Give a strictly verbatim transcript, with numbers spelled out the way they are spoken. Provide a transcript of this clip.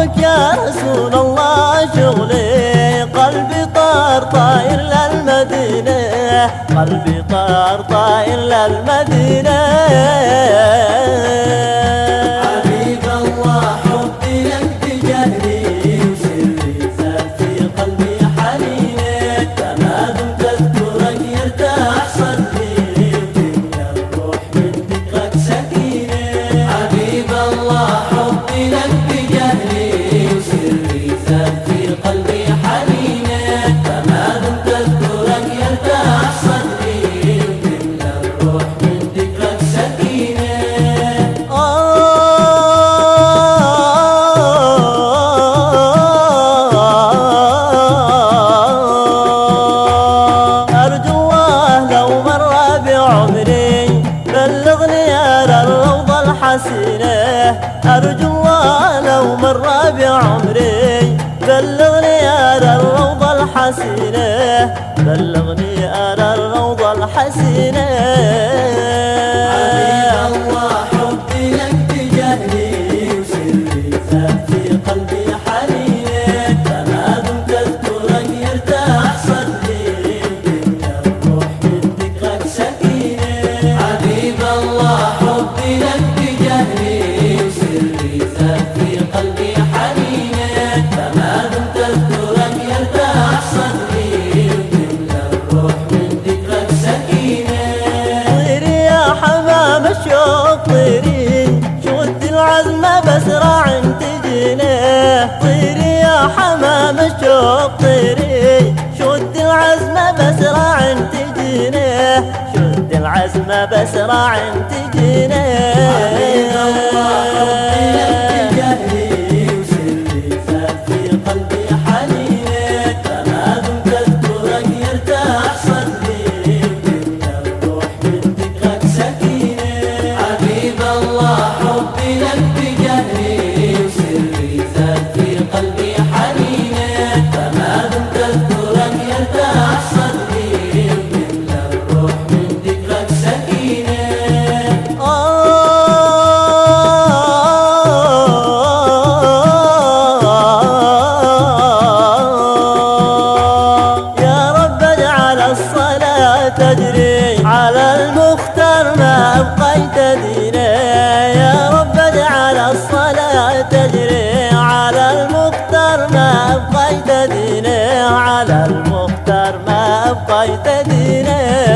حبك يا رسول الله شغلي، قلبي طار طاير للمدينة، قلبي طار طاير للمدينة. حبيب الله حبي لك بجهلي، وسري زاد في قلبي حنينه، فما دمت اذكرك يرتاح صدري، وتملى الروح من ذكرك سكينه. حبيب الله حبي لك بجهلي، وسري زاد في قلبي حنينه، فما دمت اذكرك يرتاح صدري، وتملى الروح من ذكرك سكينه. أرجو الله لو مر بعمري بلغني على الروضة الحسينة، أرجو الله لو مر بعمري بلغني على الروضة الحسينة، بلغني على الروضة الحسينة. حبيب الله حبي لك بجهلي، وسري زاد في قلبي حنينه، فما دمت اذكرك يرتاح صدري، وتملى الروح من ذكرك سكينه. حبيب الله حبي لك بجهلي، وسري زاد في قلبي حنينه، فما دمت اذكرك يرتاح صدري، وتملى الروح من ذكرك سكينه. طيري يا حمام الشوق طيري، شد العزم بسرع تجينا، طيري يا حمام الشوق طيري، شد العزم بسرع تجينا، شد العزم بسرع تجينا. حبيب الله حبي لك بجهلي، وسري زاد في قلبي حنينه، فما دمت اذكرك يرتاح صدري، وتملى الروح من ذكرك سكينه. حبيب الله حبي لك بجهلي، وسري زاد في قلبي حنينه، فما دمت اذكرك يرتاح صدري، وتملى الروح من ذكرك سكينه. يا رب اجعل الصلاة تجري على المختار ما أبقيت دينا، يا رب اجعل الصلاة تجري على المختار ما أبقيت دينا، على المختار ما أبقيت دينا.